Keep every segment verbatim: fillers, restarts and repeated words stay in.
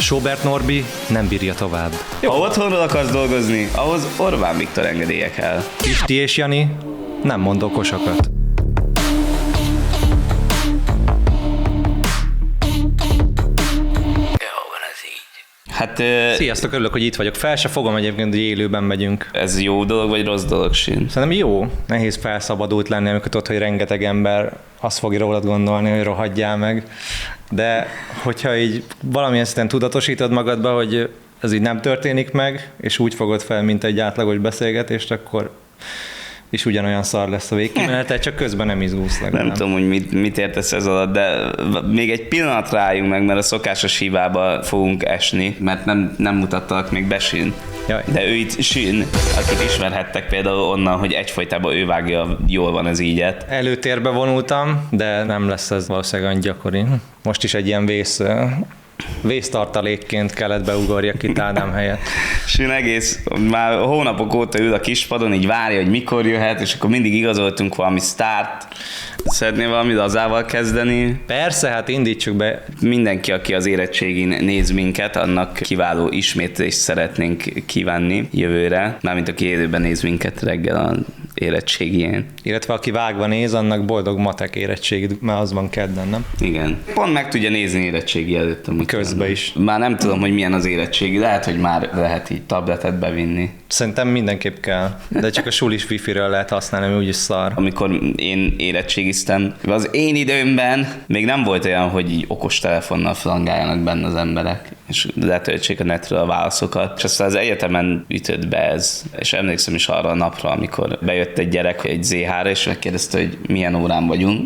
Sobert Norbi nem bírja tovább. Ha otthonról akarsz dolgozni, ahhoz Orbán Viktor engedélye kell. Pisti és Jani nem mond okosokat. Hát, uh, Sziasztok, örülök, hogy itt vagyok. Fel se fogom egyébként, hogy élőben megyünk. Ez jó dolog, vagy rossz dolog, Sin? Szerintem jó. Nehéz felszabadult lenni, amikor tudod, hogy rengeteg ember azt fogja rólad gondolni, hogy rohadjál meg. De hogyha így valamilyen szinten tudatosítod magadba, hogy ez így nem történik meg, és úgy fogod fel, mint egy átlagos beszélgetést, akkor és ugyanolyan szar lesz a végkimenete, csak közben nem izgulsz legalább. Nem tudom, hogy mit, mit értesz ez alatt, de még egy pillanat rájunk meg, mert a szokásos hibába fogunk esni, mert nem, nem mutattalak még be Sin. Jaj. De ő itt Sin, akit ismerhettek például onnan, hogy egyfolytában ő vágja, jól van ez ígyet. Előtérbe vonultam, de nem lesz ez valószínűleg olyan gyakori. Most is egy ilyen vész, vésztartalékként kellett beugorjak itt Ádám helyett. Sin egész, már hónapok óta ül a kispadon, így várja, hogy mikor jöhet, és akkor mindig igazoltunk valami sztárt. Szeretnél valami lazával kezdeni? Persze, hát indítsuk be. Mindenki, aki az érettségin néz minket, annak kiváló ismétlést szeretnénk kívánni jövőre. Mármint aki élőben néz minket reggel az érettségén. Illetve aki vágva néz, annak boldog matek érettségid, mert az van kedden, nem? Igen. Pont meg tudja nézni érettségi előtt. Közben is. Már nem tudom, hogy milyen az érettségi. Lehet, hogy már lehet így tabletet bevinni. Szerintem mindenképp kell. De csak a sulis wifi-ről lehet használni, ami úgyis szar. Amikor én érettségiztem, az én időmben még nem volt olyan, hogy így okos telefonnal flangáljanak benne az emberek, és letöltsék a netről a válaszokat. És aztán az egyetemen ütött be ez. És emlékszem is arra a napra, amikor bejött egy gyerek egy zé há-ra, és megkérdezte, hogy milyen órán vagyunk.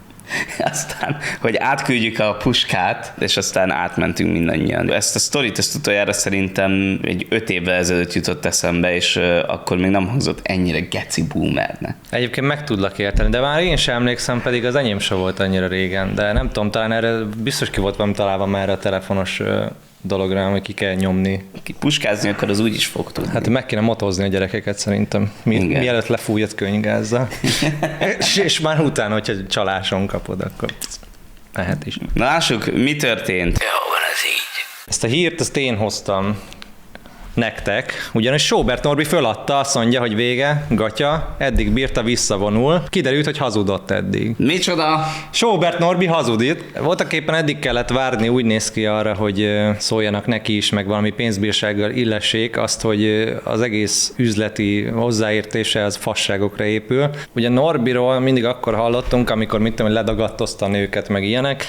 Aztán, hogy átküldjük a puskát, és aztán átmentünk mindannyian. Ezt a sztorit, ezt utoljára szerintem egy öt évvel ezelőtt jutott eszembe, és uh, akkor még nem hangzott ennyire geci boomernek. Egyébként meg tudlak érteni, de már én sem emlékszem, pedig az enyém sem volt annyira régen, de nem tudom, talán erre biztos ki volt valami találva már a telefonos uh, dologra, hogy ki kell nyomni. Ki puskázni akar, az úgy is fog tudni. Hát meg kéne motozni a gyerekeket szerintem, Mi, mielőtt lefújod könyvgázzal. és, és már utána, hogyha csaláson kapod, akkor lehet is. Na lássuk, mi történt? Jó van ez így. Ezt a hírt, ezt én hoztam nektek, ugyanis Sobert Norbi föladta, azt mondja, hogy vége, gatya, eddig bírta, visszavonul. Kiderült, hogy hazudott eddig. Micsoda? Sobert Norbi hazudít. Voltaképpen eddig kellett várni, úgy néz ki arra, hogy szóljanak neki is, meg valami pénzbírsággal illessék azt, hogy az egész üzleti hozzáértése az fasságokra épül. Ugye Norbiról mindig akkor hallottunk, amikor mit tudom, ledagadtozta a nőket, meg ilyenek.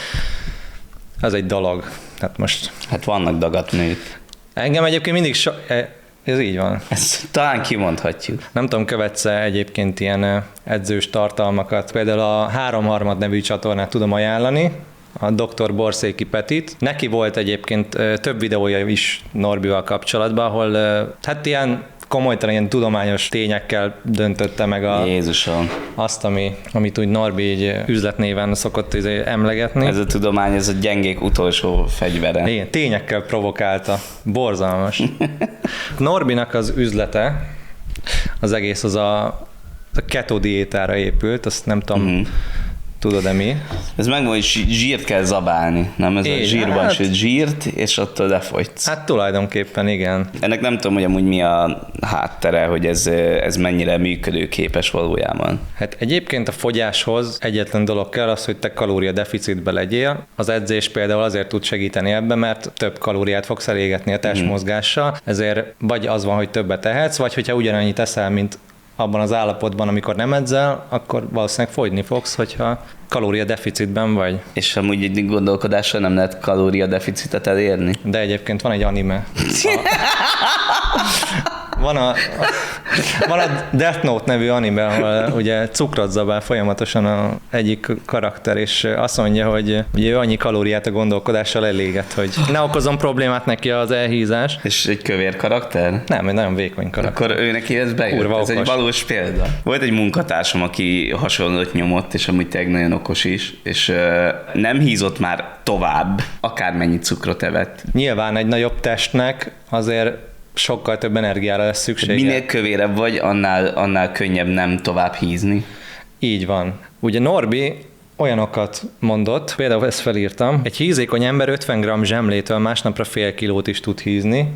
Ez egy dolog. Hát most... Hát vannak dagadt nők. Engem egyébként mindig so... Ez így van. Ezt talán kimondhatjuk. Nem tudom, követsz-e egyébként ilyen edzős tartalmakat. Például a Háromharmad nevű csatornát tudom ajánlani, a doktor Borszéki Petit. Neki volt egyébként több videója is Norbival kapcsolatban, ahol hát ilyen komolytalan ilyen tudományos tényekkel döntötte meg a, Jézusom. azt, ami, amit úgy Norbi így üzletnéven szokott izé emlegetni. Ez a tudomány, ez a gyengék utolsó fegyvere. Igen, tényekkel provokálta. Borzalmas. Norbinak az üzlete, az egész az a, a keto diétára épült, azt nem tudom, mm. tudod-e mi? Ez megmondja, hogy zsírt kell zabálni, nem? Ez Én, a zsírban hát, sőt zsírt, és attól lefogysz. Hát tulajdonképpen igen. Ennek nem tudom, hogy amúgy mi a háttere, hogy ez, ez mennyire működőképes valójában. Hát egyébként a fogyáshoz egyetlen dolog kell az, hogy te kalóriadeficitbe legyél. Az edzés például azért tud segíteni ebben, mert több kalóriát fogsz elégetni a testmozgással, ezért vagy az van, hogy többet tehetsz, vagy hogyha ugyanannyit eszel, mint abban az állapotban, amikor nem edzel, akkor valószínűleg fogyni fogsz, hogyha kalóriadeficitben vagy. És amúgy egy gondolkodással nem lehet kalóriadeficitet elérni? De egyébként van egy anime. A, van, a, a, van a Death Note nevű anime, ahol ugye cukrot zabál folyamatosan a egyik karakter, és azt mondja, hogy ugye ő annyi kalóriát a gondolkodással eléget, hogy ne okozom problémát neki az elhízás. És egy kövér karakter? Nem, egy nagyon vékony karakter. Akkor ő neki ez bejött. Kurva ez okos. egy valós példa. Volt egy munkatársam, aki hasonlót nyomott, és amúgy tényleg nagyon okos is, és uh, nem hízott már tovább, akármennyi cukrot evett. Nyilván egy nagyobb testnek azért sokkal több energiára lesz szüksége. Minél kövérebb vagy, annál, annál könnyebb nem tovább hízni. Így van. Ugye Norbi olyanokat mondott, például ezt felírtam, egy hízékony ember ötven gramm zsemlétől másnapra fél kilót is tud hízni,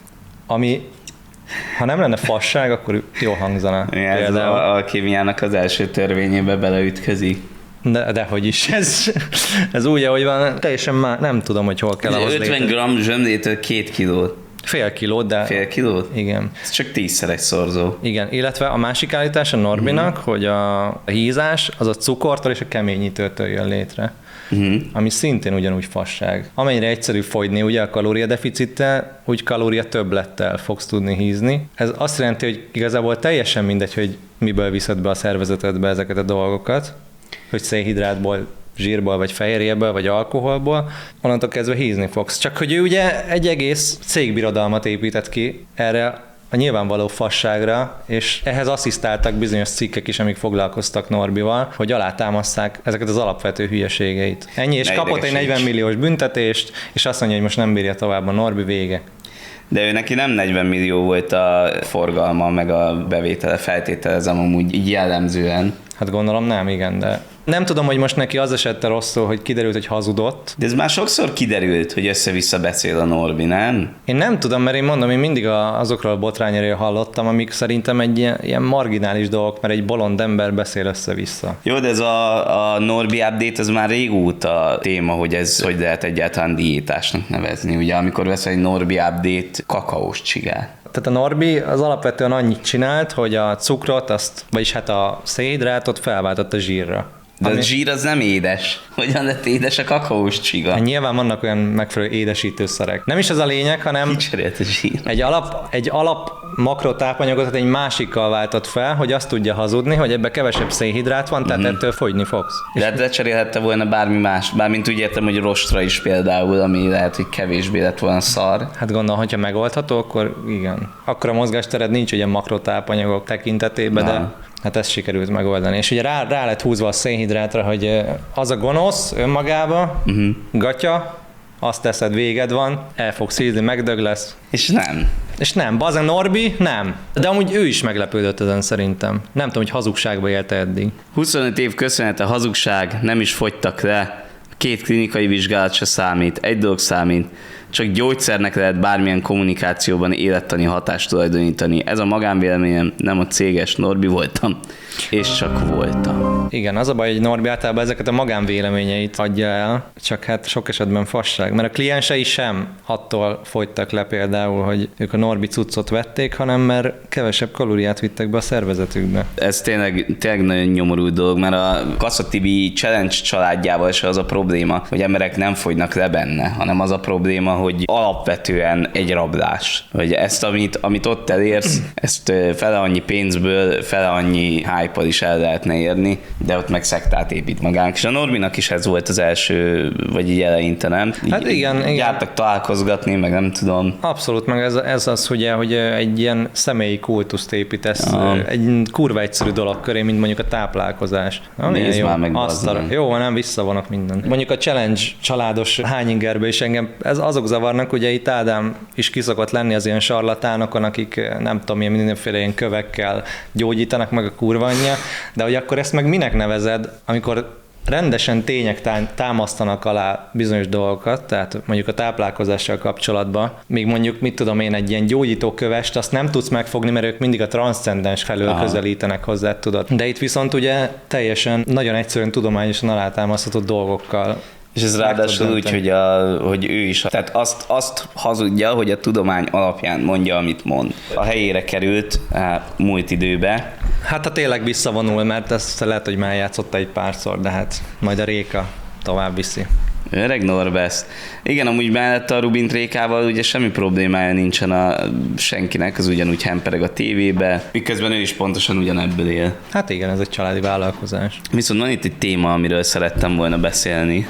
ami ha nem lenne fasság, akkor jó hangzana. Ja, ez a alkémiának az első törvényébe beleütközik. De, dehogy is, ez, ez úgy, ahogy van, teljesen már nem tudom, hogy hol kell ahhoz ötven gramm zsemlétől két kilót. Fél kilót, de... Fél kilót? Igen. Ez csak tízszer egy szorzó. Igen, illetve a másik állítás a Norbinak, mm. hogy a hízás az a cukortól és a keményítőtől jön létre. Uh-huh. Ami szintén ugyanúgy fasság. Amennyire egyszerű fogyni ugye a kalóriadeficittel, úgy kalória többlettel fogsz tudni hízni. Ez azt jelenti, hogy igazából teljesen mindegy, hogy miből viszed be a szervezetedbe ezeket a dolgokat, hogy szénhidrátból, zsírból, vagy fehérjéből, vagy alkoholból, onnantól kezdve hízni fogsz. Csak hogy ő ugye egy egész cégbirodalmat épített ki erre a nyilvánvaló fasságra, és ehhez asszisztáltak bizonyos cikkek is, amik foglalkoztak Norbival, hogy alátámasszák ezeket az alapvető hülyeségeit. Ennyi, és ne kapott egy negyven milliós büntetést, és azt mondja, hogy most nem bírja tovább a Norbi, vége. De ő neki nem negyven millió volt a forgalma, meg a bevétele, feltételezem amúgy így jellemzően. Hát gondolom nem, igen, de nem tudom, hogy most neki az esette rosszul, hogy kiderült, hogy hazudott. De ez már sokszor kiderült, hogy össze-vissza beszél a Norbi, nem? Én nem tudom, mert én mondom, én mindig a, azokról a botrányról hallottam, amik szerintem egy ilyen, ilyen marginális dolgok, mert egy bolond ember beszél össze-vissza. Jó, de ez a, a Norbi update, az már régóta téma, hogy ez hogy lehet egyáltalán diétásnak nevezni. Ugye amikor veszel egy Norbi update kakaós csigát. Tehát a Norbi az alapvetően annyit csinált, hogy a cukrot, azt, vagyis hát a szénhidrátot felváltott a zsírra. De ami... a zsír az nem édes. Hogyan lett édes a kakaós csiga? Hát nyilván vannak olyan megfelelő édesítőszerek. Nem is az a lényeg, hanem a zsír. Egy alap, egy alap makrotápanyagot egy másikkal váltott fel, hogy azt tudja hazudni, hogy ebbe kevesebb szénhidrát van, tehát mm-hmm. ettől fogyni fogsz. De hát lecserélhette volna bármi más, bármint úgy értem, hogy rostra is például, ami lehet, hogy kevésbé lett volna szar. Hát gondolom, hogyha megoldható, akkor igen. Akkor a mozgástered nincs ugye makrotápanyagok tekintetében, de hát ezt sikerült megoldani. És ugye rá, rá lett húzva a szénhidrátra, hogy az a gonosz önmagába, uh-huh. gatya, azt teszed, véged van, el fogsz hízni, megdög lesz. És nem. És nem. Bazen Norbi, nem. De amúgy ő is meglepődött ezen szerintem. Nem tudom, hogy hazugságba élte eddig. huszonöt év köszönete hazugság, nem is fogytak le. Két klinikai vizsgálat se számít, egy dolog számít. Csak gyógyszernek lehet bármilyen kommunikációban élettani hatást tulajdonítani. Ez a magánvéleményem, nem a céges Norbi voltam. És csak voltam. Igen, az a baj, hogy Norbi általában ezeket a magánvéleményeit adja el, csak hát sok esetben fasság. Mert a kliensei sem attól fogytak le például, hogy ők a Norbi cuccot vették, hanem mert kevesebb kalóriát vittek be a szervezetükbe. Ez tényleg, tényleg nagyon nyomorú dolog, mert a Kassa Tibi Challenge családjával se az a probléma, hogy emberek nem fogynak le benne, hanem az a probléma, hogy alapvetően egy rablás. Hogy ezt, amit, amit ott elérsz, ezt fele annyi pénzből, fele annyi hype-al is el lehetne érni, de ott meg szektát épít magának. És a Norbinak is ez volt az első, vagy így eleinte, nem? Hát így igen, igen. Jártak találkozgatni, meg nem tudom. Abszolút, meg ez, ez az, ugye, hogy egy ilyen személyi kultuszt építesz, ja. Egy kurva egyszerű dolog köré, mint mondjuk a táplálkozás. Nézd már meg, Asztal, jó, nem visszavonok mindent. Mondjuk a challenge családos hányingerbe is engem, ez azok zavarnak, ugye itt Ádám is kiszokott lenni az ilyen sarlatánokon, akik nem tudom, ilyen mindenféle ilyen kövekkel gyógyítanak meg a kurva anyja, de hogy akkor ezt meg minek nevezed, amikor rendesen tények támasztanak alá bizonyos dolgokat, tehát mondjuk a táplálkozással kapcsolatban, még mondjuk, mit tudom én, egy ilyen gyógyító kövest, azt nem tudsz megfogni, mert ők mindig a transzcendens felől Aha. közelítenek hozzá, tudod. De itt viszont ugye teljesen, nagyon egyszerűen tudományosan alátámasztott dolgokkal. És ez ráadásul úgy, hogy, a, hogy ő is, tehát azt, azt hazudja, hogy a tudomány alapján mondja, amit mond. A helyére került múlt időbe. Hát ha tényleg visszavonul, mert ezt lehet, hogy már játszotta egy párszor, de hát majd a Réka tovább viszi. Öreg Norbesz. Igen, amúgy mellett a Rubint Rékával ugye semmi problémája nincsen a senkinek, az ugyanúgy hempereg a tévébe, miközben ő is pontosan ugyanebből él. Hát igen, ez egy családi vállalkozás. Viszont van itt egy téma, amiről szerettem volna beszélni.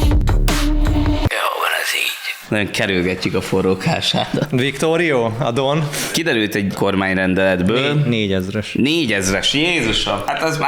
Nagyon kerülgetjük a forrókását. Victorio, a Don. Kiderült egy kormányrendeletből. Né- négyezres. Négyezres, Jézusom! Hát az már...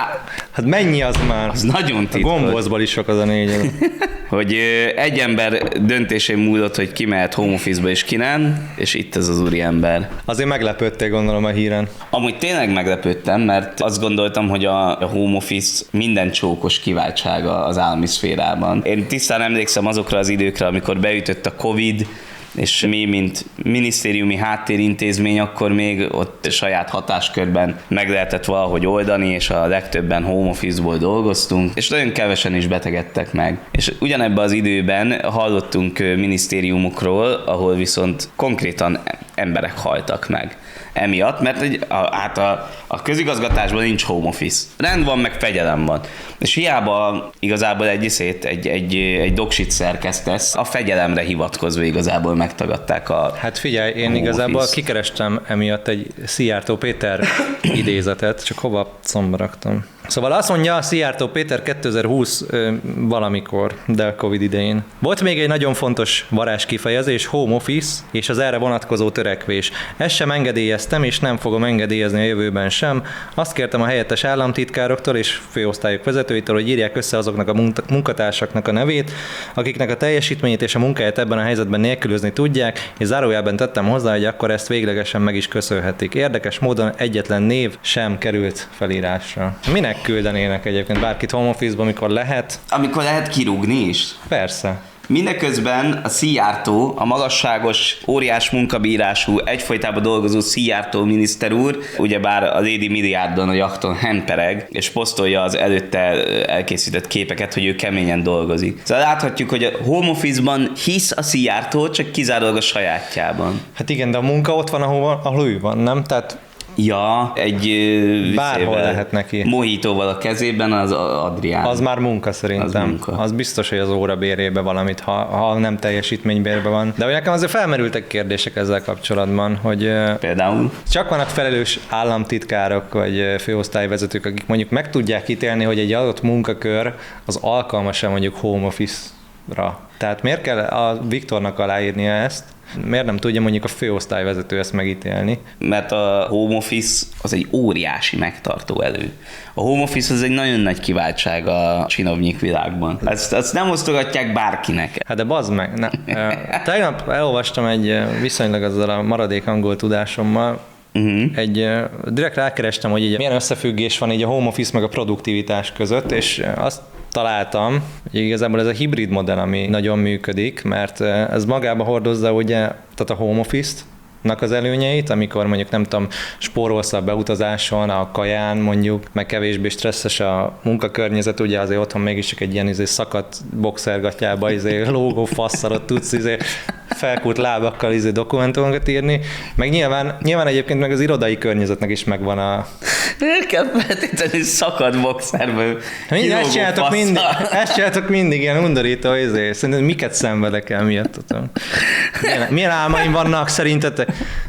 Hát mennyi az már? Az nagyon A titkos. gombózból is sok az a négy. Hogy ö, egy ember döntésén múlott, hogy ki mehet home office-ba és ki nem, és itt ez az úriember. Azért meglepődtél, gondolom, a híren. Amúgy tényleg meglepődtem, mert azt gondoltam, hogy a a home office minden csókos kiváltsága az állami szférában. Én tisztán emlékszem azokra az időkre, amikor beütött a Covid, és mi, mint minisztériumi háttérintézmény, akkor még ott saját hatáskörben meg lehetett valahogy oldani, és a legtöbben home office-ból dolgoztunk, és nagyon kevesen is betegedtek meg. És ugyanebben az időben hallottunk minisztériumokról, ahol viszont konkrétan emberek haltak meg emiatt, mert egy, a, hát a, a közigazgatásban nincs home office. Rend van, meg fegyelem van. És hiába igazából egy iszét, egy, egy, egy doksit szerkesztesz, a fegyelemre hivatkozva igazából megtagadták a Hát figyelj, én home igazából office. kikerestem emiatt egy Szijjártó Péter idézetet, csak hova combra raktam. Szóval azt mondja Szijjártó Péter kétezer-húsz ö, valamikor, de a Covid idején. Volt még egy nagyon fontos varázskifejezés, home office, és az erre vonatkozó törekvés. Ezt sem engedélyeztem, és nem fogom engedélyezni a jövőben sem. Azt kértem a helyettes államtitkároktól és főosztályok vezetőitől, hogy írják össze azoknak a munkatársaknak a nevét, akiknek a teljesítményét és a munkáját ebben a helyzetben nélkülözni tudják, és zárójelben tettem hozzá, hogy akkor ezt véglegesen meg is köszönhetik. Érdekes módon egyetlen név sem került felírásra. Minek küldenének egyébként bárkit home office-ba, amikor lehet? Amikor lehet kirúgni is. Persze. Mindeközben a Szijjártó, a magasságos, óriás munkabírású, egyfolytában dolgozó Szijjártó miniszter úr, ugyebár a Lady Milliárdon a jachton hempereg, és posztolja az előtte elkészített képeket, hogy ő keményen dolgozik. Szóval láthatjuk, hogy a home office-ban hisz a Szijjártó, csak kizárólag a sajátjában. Hát igen, de a munka ott van, ahol, ahol ő van, nem? Tehát Ja, egy bárhol lehet neki. Mohitóval a kezében az Adrián. Az már munka szerintem. Az, munka. Az biztos, hogy az óra bérébe valamit, ha, ha nem teljesítménybérbe van. De hogy nekem azért felmerültek kérdések ezzel kapcsolatban, hogy például csak vannak felelős államtitkárok vagy főosztályvezetők, akik mondjuk meg tudják ítélni, hogy egy adott munkakör az alkalmas-e mondjuk home office-ra. Tehát miért kell a Viktornak aláírnia ezt? Miért nem tudja mondjuk a főosztályvezető ezt megítélni? Mert a home office az egy óriási megtartó elő. A home office az egy nagyon nagy kiváltság a csinovnyik világban. Ezt, ezt nem osztogatják bárkinek. Hát de bazd meg. Ne. Tegnap elolvastam egy viszonylag azzal a maradék angol tudásommal, Uh-huh. Egy, direkt rákerestem, hogy így milyen összefüggés van így a home office meg a produktivitás között, és azt találtam, hogy igazából ez a hibrid modell, ami nagyon működik, mert ez magába hordozza ugye, tehát a home office-t, az előnyeit, amikor mondjuk nem tudom, spórolsz a beutazáson, a kaján mondjuk, meg kevésbé stresszes a munkakörnyezet, ugye azért otthon mégis csak egy ilyen izé, szakadt boxergatjába izé, lógó fasszarot tudsz izé, felkúrt lábakkal izé, dokumentumokat írni, meg nyilván, nyilván egyébként meg az irodai környezetnek is megvan a... Miért kell feltétlenül szakad boxerből? Mindjárt ezt csináltok mindig, ezt csináltok mindig, ilyen undorító izé. Szerintem miket szenvedek el miattatok? Milyen, milyen álmaim vannak szerintetek?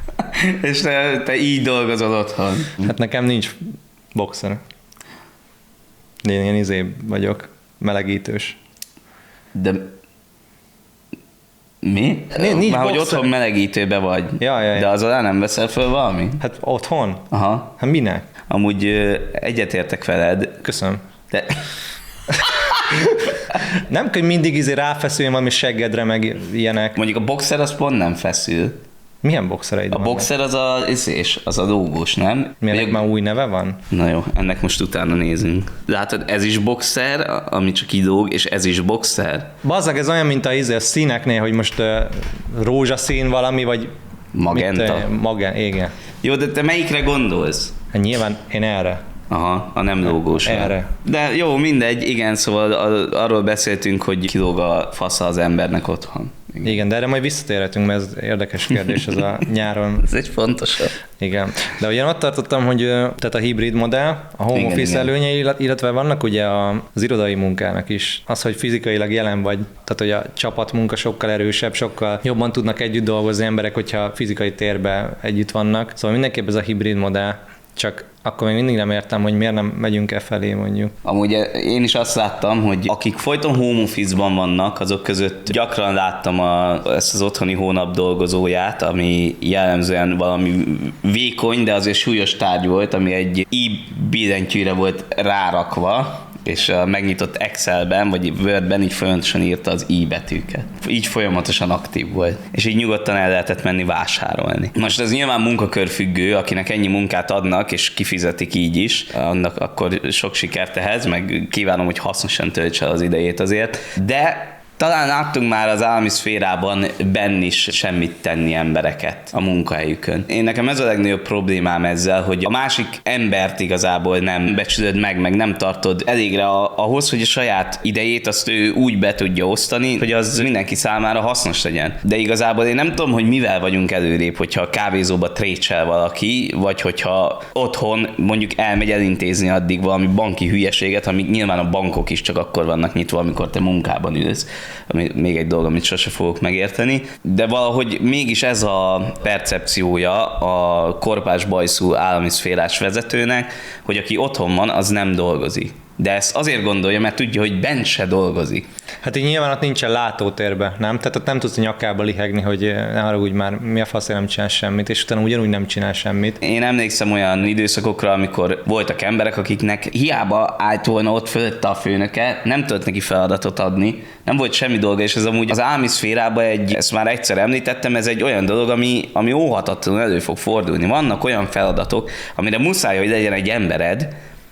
És te, te így dolgozol otthon. Hát nekem nincs boxer. Én ilyen izé vagyok, melegítős. De mi? Nincs, nincs már hogy boxer. otthon melegítőbe vagy. Ja, ja, ja. De az alá nem veszel föl valami? Hát otthon? Aha. Hát minek? Amúgy ö, egyetértek veled. Köszönöm. De... Nem kell mindig izé ráfeszüljön valami seggedre, meg ilyenek. Mondjuk a boxer az pont nem feszül. Milyen boxereid A vannak? boxer az a, és az a lógós, nem? Milyenek Még... már új neve van? Na jó, ennek most utána nézünk. Látod, ez is boxer, ami csak idóg, és ez is boxer. Bazzag, ez olyan, mint a, izé, a színeknél, hogy most uh, rózsaszín valami, vagy... Magenta. Mit, uh, magen, igen. Jó, de te melyikre gondolsz? Hát nyilván én erre. Aha, a nem lógós. Erre. De jó, mindegy, igen, szóval arról beszéltünk, hogy kilóg a fasza az embernek otthon. Igen. Igen, de erre majd visszatérhetünk, mert ez érdekes kérdés ez a nyáron. Ez egy fontos. Igen. De ugyan ott tartottam, hogy tehát a hibrid modell, a home igen, office igen. előnyei, illetve vannak ugye az irodai munkának is. Az, hogy fizikailag jelen vagy, tehát hogy a csapatmunka sokkal erősebb, sokkal jobban tudnak együtt dolgozni emberek, hogyha fizikai térben együtt vannak. Szóval mindenképp ez a hibrid modell Csak akkor még mindig nem értem, hogy miért nem megyünk e felé mondjuk. Amúgy én is azt láttam, hogy akik folyton home office-ban vannak, azok között gyakran láttam a, ezt az otthoni hónap dolgozóját, ami jellemzően valami vékony, de azért súlyos tárgy volt, ami egy i-billentyűre volt rárakva, és a megnyitott Excelben, vagy Wordben így folyamatosan írta az i betűket. Így folyamatosan aktív volt. És így nyugodtan el lehetett menni vásárolni. Most ez nyilván munkakörfüggő, akinek ennyi munkát adnak, és kifizetik így is, annak akkor sok sikert ehhez, meg kívánom, hogy hasznosan töltse az idejét azért. De talán láttunk már az állami szférában benn is semmit tenni embereket a munkahelyükön. Én nekem ez a legnagyobb problémám ezzel, hogy a másik embert igazából nem becsülöd meg, meg nem tartod elégre ahhoz, hogy a saját idejét azt ő úgy be tudja osztani, hogy az mindenki számára hasznos legyen. De igazából én nem tudom, hogy mivel vagyunk előrébb, hogyha a kávézóba trécsel valaki, vagy hogyha otthon mondjuk elmegy elintézni addig valami banki hülyeséget, amíg nyilván a bankok is csak akkor vannak nyitva, amikor te munkában ülsz. Ami még egy dolog, amit sose fogok megérteni, de valahogy mégis ez a percepciója a korpás bajszú állami szférás vezetőnek, hogy aki otthon van, az nem dolgozik. De ezt azért gondolja, mert tudja, hogy bent se dolgozik. Hát így nyilván ott nincsen látótérbe, nem? Tehát ott nem tudsz a nyakába lihegni, hogy ne haragudj már, mi a faszért nem csinál semmit, és utána ugyanúgy nem csinál semmit. Én emlékszem olyan időszakokra, amikor voltak emberek, akiknek hiába állt volna ott fölötte a főnöke, nem tudott neki feladatot adni, nem volt semmi dolga, és ez amúgy az állami szférában egy, ezt már egyszer említettem, ez egy olyan dolog, ami, ami óhatatlanul elő fog fordulni. Vannak olyan feladatok, amire muszáj, hogy legyen egy embered,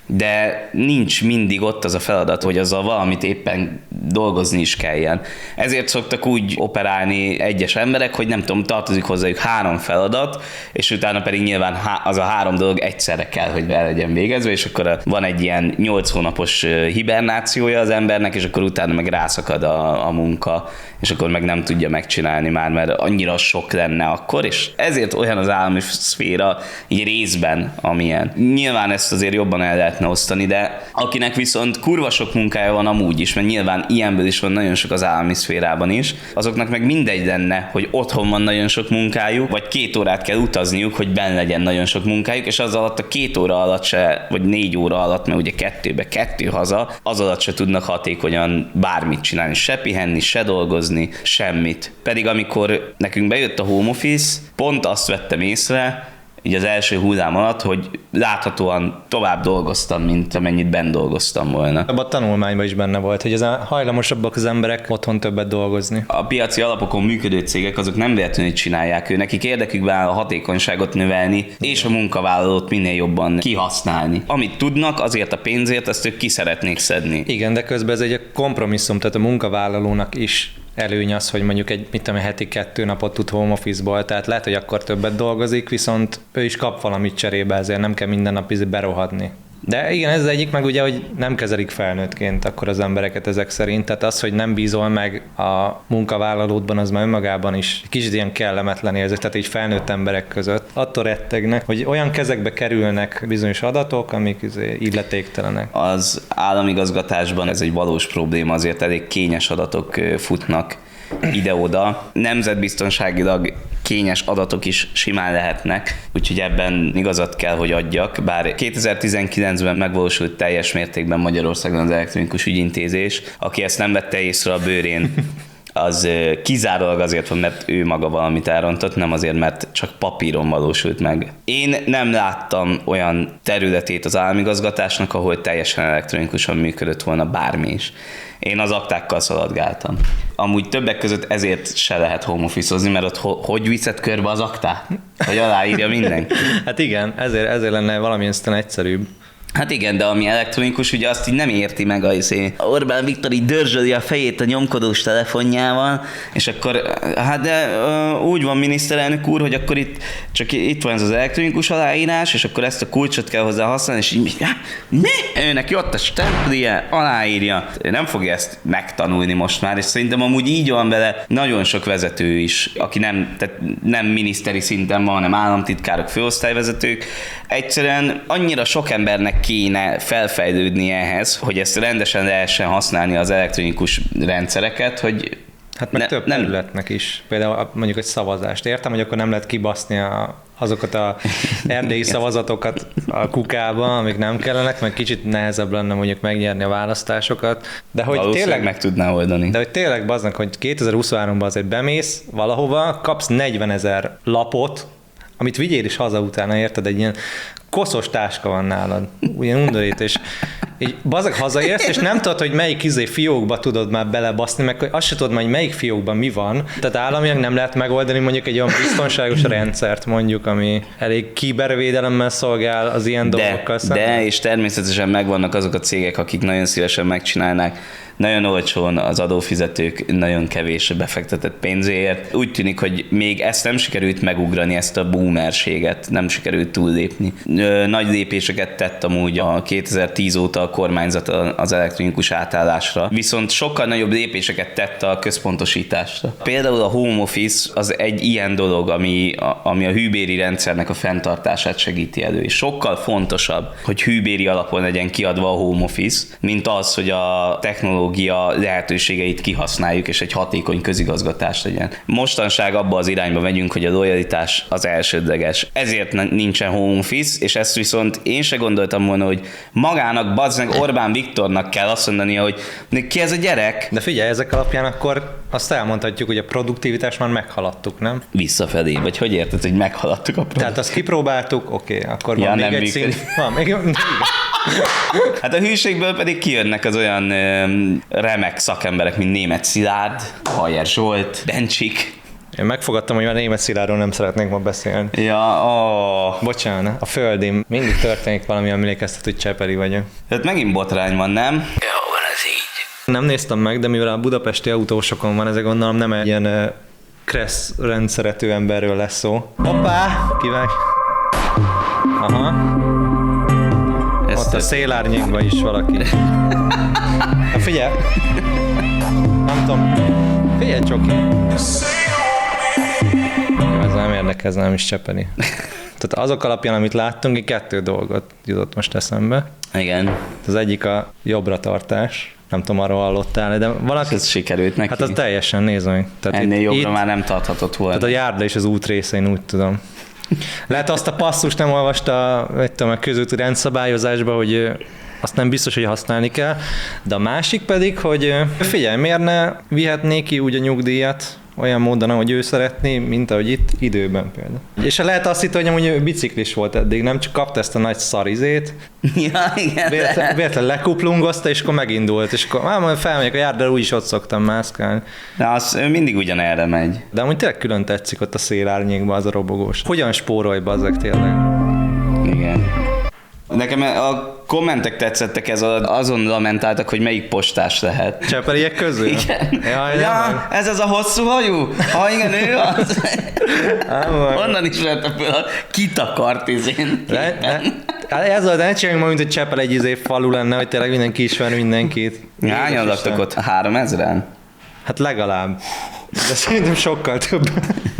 de nincs mindig ott az a feladat, hogy azzal valamit éppen dolgozni is kelljen. Ezért szoktak úgy operálni egyes emberek, hogy nem tudom, tartozik hozzájuk három feladat, és utána pedig nyilván az a három dolog egyszerre kell, hogy el legyen végezve, és akkor van egy ilyen nyolc hónapos hibernációja az embernek, és akkor utána meg rászakad a, a munka, és akkor meg nem tudja megcsinálni már, mert annyira sok lenne akkor, és ezért olyan az állami szféra így részben, amilyen. Nyilván ezt azért jobban el lehetne osztani, de akinek viszont kurva sok munkája van amúgy is, mert nyilván ilyenből is van nagyon sok az állami szférában is, azoknak meg mindegy lenne, hogy otthon van nagyon sok munkájuk, vagy két órát kell utazniuk, hogy benn legyen nagyon sok munkájuk, és az alatt a két óra alatt se, vagy négy óra alatt, mert ugye kettőbe, kettő haza, az alatt se tudnak hatékonyan bármit csinálni, se pihenni, se dolgozni, semmit. Pedig amikor nekünk bejött a home office, pont azt vettem észre, így az első hullám alatt, hogy láthatóan tovább dolgoztam, mint amennyit benn dolgoztam volna. Abban a tanulmányban is benne volt, hogy ez a hajlamosabbak az emberek otthon többet dolgozni. A piaci alapokon működő cégek azok nem véletlenül csinálják ő. Nekik érdekükben áll a hatékonyságot növelni, és a munkavállalót minél jobban kihasználni. Amit tudnak, azért a pénzért, azt ők ki szeretnék szedni. Igen, de közben ez egy kompromisszum, tehát a munkavállalónak is előny az, hogy mondjuk egy, mit tudom, heti kettő napot tud home office-ból, tehát lehet, hogy akkor többet dolgozik, viszont ő is kap valamit cserébe, ezért nem kell minden nap berohadni. De igen, ez az egyik, meg ugye, hogy nem kezelik felnőttként akkor az embereket ezek szerint, tehát az, hogy nem bízol meg a munkavállalódban, az már önmagában is kicsit ilyen kellemetlen érzés, tehát így felnőtt emberek között. Attól rettegnek, hogy olyan kezekbe kerülnek bizonyos adatok, amik illetéktelenek. Az államigazgatásban ez egy valós probléma, azért elég kényes adatok futnak ide-oda. Nemzetbiztonságilag kényes adatok is simán lehetnek, úgyhogy ebben igazat kell, hogy adjak. Bár kétezer-tizenkilencben megvalósult teljes mértékben Magyarországon az elektronikus ügyintézés, aki ezt nem vette észre a bőrén, az kizárólag azért van, mert ő maga valamit elrontott, nem azért, mert csak papíron valósult meg. Én nem láttam olyan területét az államigazgatásnak, ahol teljesen elektronikusan működött volna bármi is. Én az aktákkal szaladgáltam. Amúgy többek között ezért se lehet home office-ozni, mert ott ho- hogy viszed körbe az aktát? Hogy aláírja mindenki? Hát igen, ezért, ezért lenne valamilyen szten egyszerűbb. Hát igen, de ami elektronikus, ugye azt így nem érti meg a izé. Orbán Viktor így dörzsöli a fejét a nyomkodós telefonjával, és akkor, hát de uh, úgy van, miniszterelnök úr, hogy akkor itt csak itt van ez az elektronikus aláírás, és akkor ezt a kulcsot kell hozzá használni, és így, ne, őnek jött a stemplie, aláírja. Ő nem fogja ezt megtanulni most már, és szerintem amúgy így van vele nagyon sok vezető is, aki nem, tehát nem miniszteri szinten van, hanem államtitkárok, főosztályvezetők. Egyszerűen annyira sok embernek kéne felfejlődni ehhez, hogy ezt rendesen lehessen használni az elektronikus rendszereket, hogy hát meg ne, több nem területnek is. Például mondjuk egy szavazást. Értem, hogy akkor nem lehet kibaszni a, azokat a erdélyi szavazatokat a kukába, amik nem kellenek, meg kicsit nehezebb lenne mondjuk megnyerni a választásokat. De hogy tényleg meg tudná oldani. De hogy tényleg baznak, hogy kétezer-huszonháromban azért bemész valahova, kapsz negyvenezer lapot, amit vigyél is haza utána, érted? Egy ilyen koszos táska van nálad, ugyan undorít, és így bazeg hazaérsz, és nem tudod, hogy melyik izé fiókba tudod már belebaszni, meg azt se tudod már, hogy melyik fiókban mi van. Tehát államilag nem lehet megoldani mondjuk egy olyan biztonságos rendszert mondjuk, ami elég kibervédelemmel szolgál az ilyen de, dolgokkal szemben. De, és természetesen megvannak azok a cégek, akik nagyon szívesen megcsinálnák, nagyon olcsón az adófizetők nagyon kevés befektetett pénzéért. Úgy tűnik, hogy még ezt nem sikerült megugrani, ezt a boomerséget nem sikerült túllépni. Nagy lépéseket tett amúgy a kétezer-tíz óta a kormányzat az elektronikus átállásra, viszont sokkal nagyobb lépéseket tett a központosításra. Például a home office az egy ilyen dolog, ami a, ami a hűbéri rendszernek a fenntartását segíti elő. És sokkal fontosabb, hogy hűbéri alapon legyen kiadva a home office, mint az, hogy a technológia lehetőségeit kihasználjuk, és egy hatékony közigazgatás legyen. Mostanság abba az irányba megyünk, hogy a lojalitás az elsődleges. Ezért nincsen home office, és ezt viszont én se gondoltam volna, hogy magának, bazd meg Orbán Viktornak kell azt mondania, hogy ki ez a gyerek? De figyelj, ezek alapján akkor azt elmondhatjuk, hogy a produktivitást már meghaladtuk, nem? Visszafelé, vagy hogy érted, hogy meghaladtuk a produktivitást? Tehát azt kipróbáltuk, oké, okay, akkor ja, van még egy szint. Van, még, hát a hűségből pedig kijönnek az olyan öm, remek szakemberek, mint Németh Szilárd, Hajer Zsolt, Bencsik. Én megfogadtam, hogy már Németh Szilárdról nem szeretnék ma beszélni. Ja, oh. Bocsánat, a földim. Mindig történik valami, emlékeztet, hogy csepeli vagyok. Tehát megint botrány van, nem? Jó van ez így. Nem néztem meg, de mivel a budapesti autósokon van, ezek gondolom nem egy ilyen uh, kressz rendszerető emberről lesz szó. Hoppá! Kivág. Aha. Ezt ott a szélárnyékban is valaki. Na figyelj! Nem tudom. Figyelj, Csoki! Ez nem érdekel, ez nem is csepeli. Tehát azok alapján, amit láttunk, így kettő dolgot jutott most eszembe. Igen. Az egyik a jobbra tartás. Nem tudom, arról hallottál, de valaki... Ez sikerült neki. Hát az teljesen, nézd meg. Tehát ennél itt, jobbra itt, már nem tarthatott volna. Tehát a járda és az útrész, én úgy tudom. Lehet azt a passzust nem olvasta a közúti rendszabályozásba, hogy azt nem biztos, hogy használni kell, de a másik pedig, hogy figyelj, miért ne vihetné ki úgy a nyugdíjat olyan módon, ahogy ő szeretné, mint ahogy itt időben például. És lehet azt hitt, hogy amúgy biciklis volt eddig, nem csak kapta ezt a nagy szarizét, ja, igen. véletlen, véletlen lekuplungozta, és akkor megindult, és akkor már felmegyek a járdára, úgyis ott szoktam mászkálni. De az ő mindig ugyanerre megy. De amúgy tényleg külön tetszik ott a szélárnyékban az a robogós. Hogyan spórolj bazzeg tényleg? Igen. Nekem a kommentek tetszettek, ez azon lamentáltak, hogy melyik postás lehet. Csepeliek közül? Igen. Jaj, ja, ez az a hosszú hajú? Ha igen, ő az. Onnan is vettem föl a kitakart izén. Le, ne, ez a, de ne csináljunk ma, mint hogy Csepel egy izé falu lenne, hogy tényleg mindenki ismer mindenkit. Hányan laktok ott? Három ezeren? Hát legalább. De szerintem sokkal több.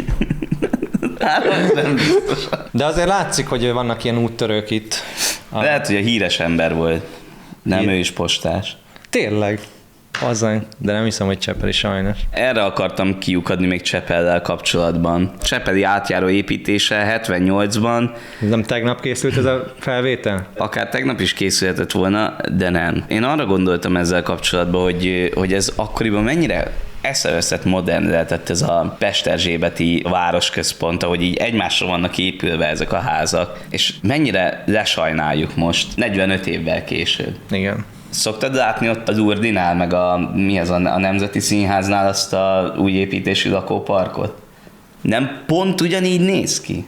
Nem biztosan. De azért látszik, hogy vannak ilyen úttörők itt. A... Lehet, hogy a híres ember volt. Nem Hír... ő is postás. Tényleg. Azzal, de nem hiszem, hogy Csepeli sajnos. Erre akartam kiukadni még Csepellel kapcsolatban. Csepeli átjáró építése hetvennyolcban. Nem tegnap készült ez a felvétel? Akár tegnap is készülhetett volna, de nem. Én arra gondoltam ezzel kapcsolatban, hogy, hogy ez akkoriban mennyire eszeveszett modern lehetett ez a pesterzsébeti városközpont, ahogy így egymásra vannak épülve ezek a házak, és mennyire lesajnáljuk most, negyvenöt évvel később. Igen. Szoktad látni ott az Urdinál, meg a, mi az, a Nemzeti Színháznál azt a új építésű lakóparkot? Nem pont ugyanígy néz ki?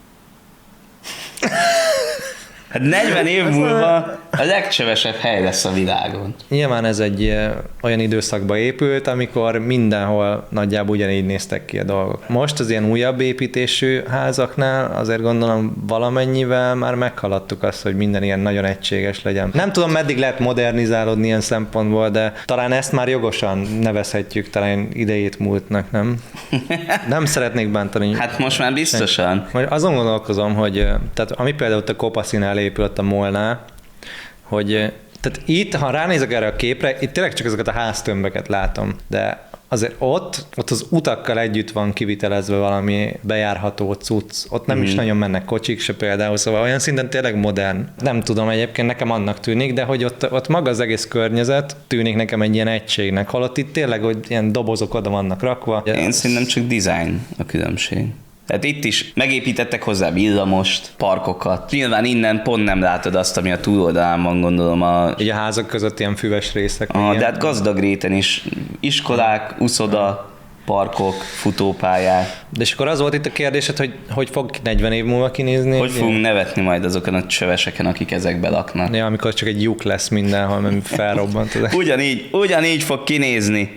Hát negyven év múlva a legcsövesebb hely lesz a világon. Nyilván ez egy olyan időszakba épült, amikor mindenhol nagyjából ugyanígy néztek ki a dolgok. Most az ilyen újabb építésű házaknál azért gondolom valamennyivel már meghaladtuk azt, hogy minden ilyen nagyon egységes legyen. Nem tudom, meddig lehet modernizálódni ilyen szempontból, de talán ezt már jogosan nevezhetjük talán idejét múltnak, nem? Nem szeretnék bántani. Hát most már biztosan. Most azon gondolkozom, hogy tehát ami például a Kopaszinál épült a Molnál, hogy tehát itt, ha ránézek erre a képre, itt tényleg csak ezeket a háztömbeket látom, de azért ott, ott az utakkal együtt van kivitelezve valami bejárható cucc. Ott nem mm. is nagyon mennek kocsik se például, szóval olyan szinten tényleg modern. Nem tudom, egyébként nekem annak tűnik, de hogy ott, ott maga az egész környezet tűnik nekem egy ilyen egységnek, holott itt tényleg, hogy ilyen dobozok oda vannak rakva. Én szerintem csak design a különbség. Tehát itt is megépítettek hozzá villamost, parkokat. Nyilván innen pont nem látod azt, ami a túloldalán van, gondolom. A... Így a házak között ilyen füves részek. Ah, de hát gazdag réten is. Iskolák, uszoda, parkok, futópályák. De és akkor az volt itt a kérdésed, hogy hogy fog negyven év múlva kinézni? Hogy fogunk nevetni majd azokon a csöveseken, akik ezekbe laknak. Ja, amikor csak egy lyuk lesz mindenhol, mert felrobbant. ugyanígy, ugyanígy fog kinézni.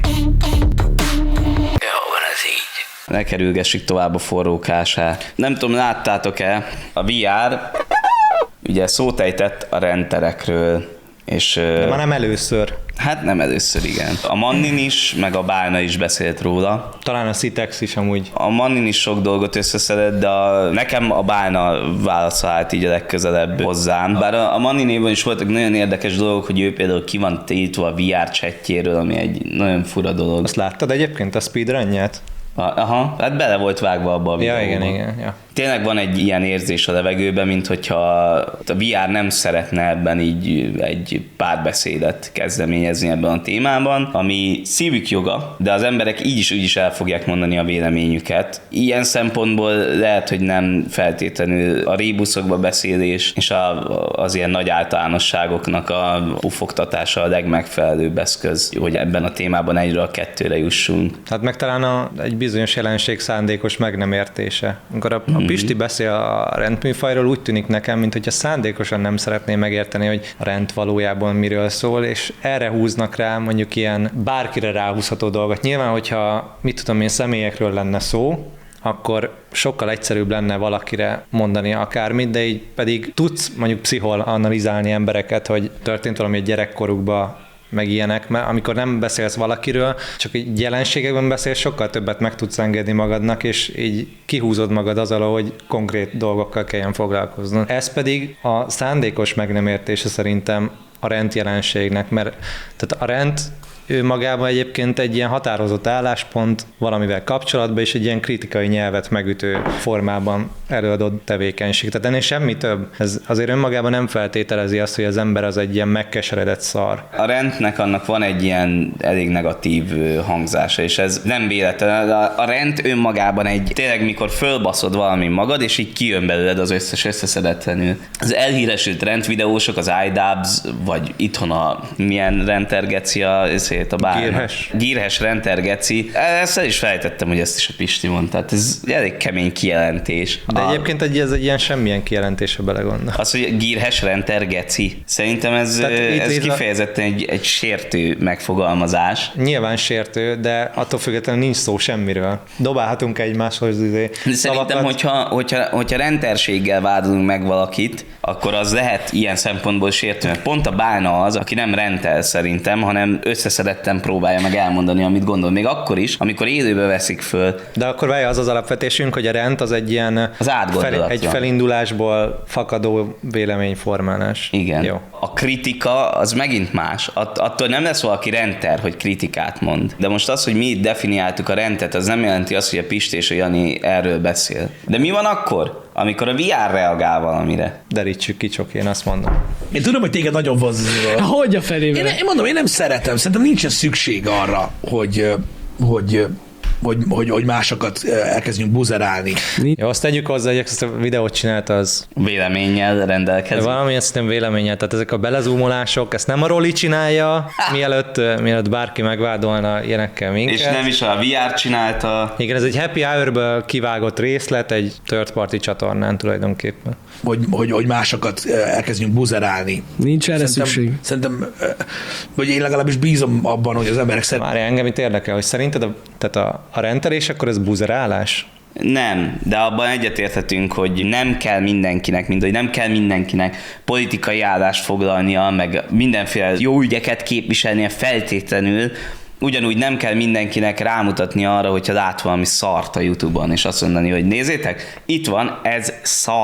Jó van ez így. Ne kerülgessük tovább a forrókását. Nem tudom, láttátok-e, a vé er ugye szót ejtett a renterekről, és... De már nem először. Hát nem először, igen. A Mannin is, meg a Bálna is beszélt róla. Talán a Citex is amúgy. A Mannin is sok dolgot összeszedett, de a, nekem a Bálna válasza állt így a legközelebb hozzám. Bár a, a Manninéban is voltak nagyon érdekes dolgok, hogy ő például ki van tiltva a vé er chatjéről, ami egy nagyon fura dolog. Azt láttad egyébként a speedrunját? Aha, hát bele volt vágva abba a videóba. Ja, igen, igen. Ja. Tényleg van egy ilyen érzés a levegőben, mint hogyha a vé er nem szeretne ebben így egy párbeszédet kezdeményezni ebben a témában, ami szívük joga, de az emberek így is úgy is el fogják mondani a véleményüket. Ilyen szempontból lehet, hogy nem feltétlenül a rébuszokba beszélés és a, az ilyen nagy általánosságoknak a pufogtatása a legmegfelelőbb eszköz, hogy ebben a témában egyről a kettőre jussunk. Hát meg talán a, egy bizonyos jelenség szándékos meg nem értése. Amikor a, a Pisti beszél a rendműfajról, úgy tűnik nekem, mint hogyha szándékosan nem szeretné megérteni, hogy a rend valójában miről szól, és erre húznak rá mondjuk ilyen bárkire ráhúzható dolgot. Nyilván, hogyha mit tudom én, személyekről lenne szó, akkor sokkal egyszerűbb lenne valakire mondani akármit, de így pedig tudsz mondjuk pszichol analizálni embereket, hogy történt valami egy gyerekkorukban, meg ilyenek, mert amikor nem beszélsz valakiről, csak egy jelenségekben beszélsz, sokkal többet meg tudsz engedni magadnak, és így kihúzod magad azzal, hogy konkrét dolgokkal kelljen foglalkoznod. Ez pedig a szándékos meg nem értése szerintem a rend jelenségnek, mert tehát a rend ő magában egyébként egy ilyen határozott álláspont valamivel kapcsolatban, és egy ilyen kritikai nyelvet megütő formában előadott tevékenység. Tehát ennél semmi több. Ez azért önmagában nem feltételezi azt, hogy az ember az egy ilyen megkeseredett szar. A rendnek annak van egy ilyen elég negatív hangzása, és ez nem véletlen. A rend önmagában egy, tényleg mikor fölbaszod valami magad, és így kijön belőled az összes összeszedetlenül. Az elhíresült rendvideósok, az iDubbbz, vagy itthon a milyen rentergecia, a bárna. Gírhes. Gírhes rentergeci. Ezt el is felejtettem, hogy ezt is a Pisti mondta. Tehát ez elég kemény kijelentés. De a... egyébként egy, ez egy ilyen semmilyen kijelentése belegondol. Az, hogy gírhes rentergeci. Szerintem ez, ez kifejezetten egy, egy sértő megfogalmazás. Nyilván sértő, de attól függetlenül nincs szó semmiről. Dobálhatunk egymáshoz izé Szerintem, hogyha, hogyha, hogyha renterséggel vádolunk meg valakit, akkor az lehet ilyen szempontból sértő. Pont a bálna az, aki nem rentel szerintem, hanem összeszedetten próbálja meg elmondani, amit gondol. Még akkor is, amikor élőbe veszik föl. De akkor várja az az alapvetésünk, hogy a rend az egy ilyen az fel, egy felindulásból fakadó véleményformálás. Igen. Jó. A kritika az megint más. Att- attól nem lesz valaki renter, hogy kritikát mond. De most az, hogy mi itt definiáltuk a rendet, az nem jelenti azt, hogy a Pisti és a Jani erről beszél. De mi van akkor, amikor a vé er reagál valamire? Derítsük ki, csak én azt mondom. Én tudom, hogy téged nagyon vonz. Hogy a felébe? Én, én mondom, én nem szeretem. Szerintem nincsen szükség arra, hogy, hogy, hogy, hogy, hogy másokat elkezdjünk buzerálni. Jó, azt tegyük hozzá, hogy ezt a videót csinálta az. Véleménnyel rendelkezik. Valami ezt nem véleménnyel, tehát ezek a belezúmolások, ezt nem a Roli csinálja, mielőtt, mielőtt bárki megvádolna ilyenekkel minket. És nem is a vé er csinálta. Igen, ez egy happy hour-ből kivágott részlet, egy third party csatornán tulajdonképpen. Hogy, hogy, hogy másokat elkezdjünk buzerálni. Nincs erre szerintem, szükség. Szerintem, hogy én legalábbis bízom abban, hogy az emberek szeretnek. Várj, engem itt érdekel, hogy szerinted a, tehát a, a rendelés, akkor ez buzerálás? Nem, de abban egyetérthetünk, hogy nem kell mindenkinek, mint hogy nem kell mindenkinek politikai állást foglalnia, meg mindenféle jó ügyeket képviselnie feltétlenül, ugyanúgy nem kell mindenkinek rámutatni arra, hogyha lát valami szart a YouTube-on, és azt mondani, hogy nézzétek, itt van, ez szar.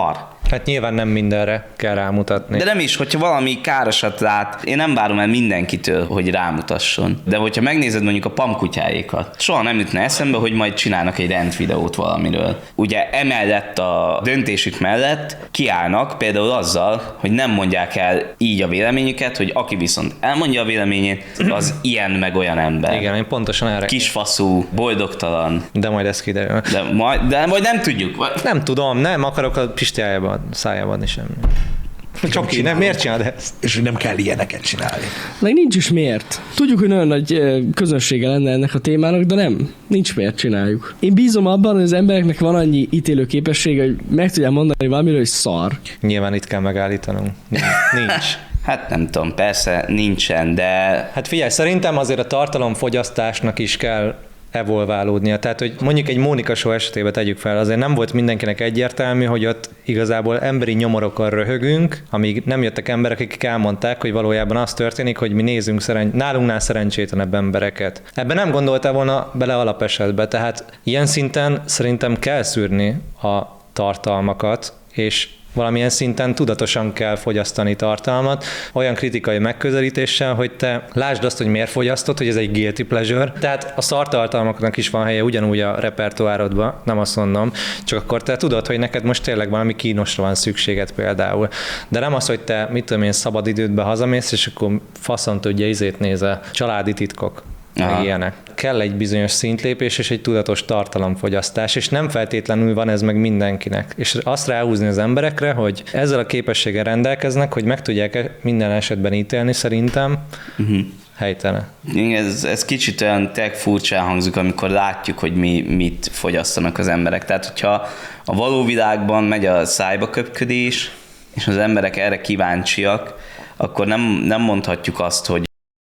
Hát nyilván nem mindenre kell rámutatni. De nem is, hogyha valami károsat lát, én nem várom el mindenkitől, hogy rámutasson. De hogyha megnézed mondjuk a pamkutyáékat, soha nem jutna eszembe, hogy majd csinálnak egy rendvideót valamiről. Ugye emellett a döntésük mellett kiállnak például azzal, hogy nem mondják el így a véleményüket, hogy aki viszont elmondja a véleményét, az ilyen meg olyan ember. Igen, én pontosan erre. Kisfaszú, boldogtalan. De majd ez kiderül. De majd, de majd nem tudjuk. Nem tudom, nem akarok a pistájában, szájában is semmi. Csoki, nem, miért csinálod ezt? És hogy nem kell ilyeneket csinálni. Meg nincs is miért. Tudjuk, hogy nagyon nagy ö, közönsége lenne ennek a témának, de nem. Nincs miért csináljuk. Én bízom abban, hogy az embereknek van annyi ítélő képessége, hogy meg tudják mondani valamiről, hogy szar. Nyilván itt kell megállítanunk. Nincs. Hát nem tudom, persze nincsen, de... Hát figyelj, szerintem azért a tartalomfogyasztásnak is kell evolválódnia. Tehát, hogy mondjuk egy Mónika Show esetében tegyük fel, azért nem volt mindenkinek egyértelmű, hogy ott igazából emberi nyomorokon röhögünk, amíg nem jöttek emberek, akik elmondták, hogy valójában az történik, hogy mi nézünk szeren... nálunknál szerencsétlenebb embereket. Ebben nem gondoltál volna bele alapesetbe, tehát ilyen szinten szerintem kell szűrni a tartalmakat, és valamilyen szinten tudatosan kell fogyasztani tartalmat, olyan kritikai megközelítéssel, hogy te lásd azt, hogy miért fogyasztod, hogy ez egy guilty pleasure. Tehát a szartartalmaknak is van helye ugyanúgy a repertoárodban, nem azt mondom, csak akkor te tudod, hogy neked most tényleg valami kínosra van szükséged például. De nem az, hogy te, mit tudom én, szabadidődbe hazamész, és akkor faszon tudja, izét nézel, családi titkok. Meg ilyenek. Kell egy bizonyos szintlépés és egy tudatos tartalomfogyasztás, és nem feltétlenül van ez meg mindenkinek. És azt ráhúzni az emberekre, hogy ezzel a képességgel rendelkeznek, hogy meg tudják minden esetben ítélni, szerintem uh-huh. helytelen. Ez, ez kicsit olyan tényleg furcsán hangzik, amikor látjuk, hogy mi mit fogyasztanak az emberek. Tehát, hogyha a való világban megy a szájba köpködés, és az emberek erre kíváncsiak, akkor nem, nem mondhatjuk azt, hogy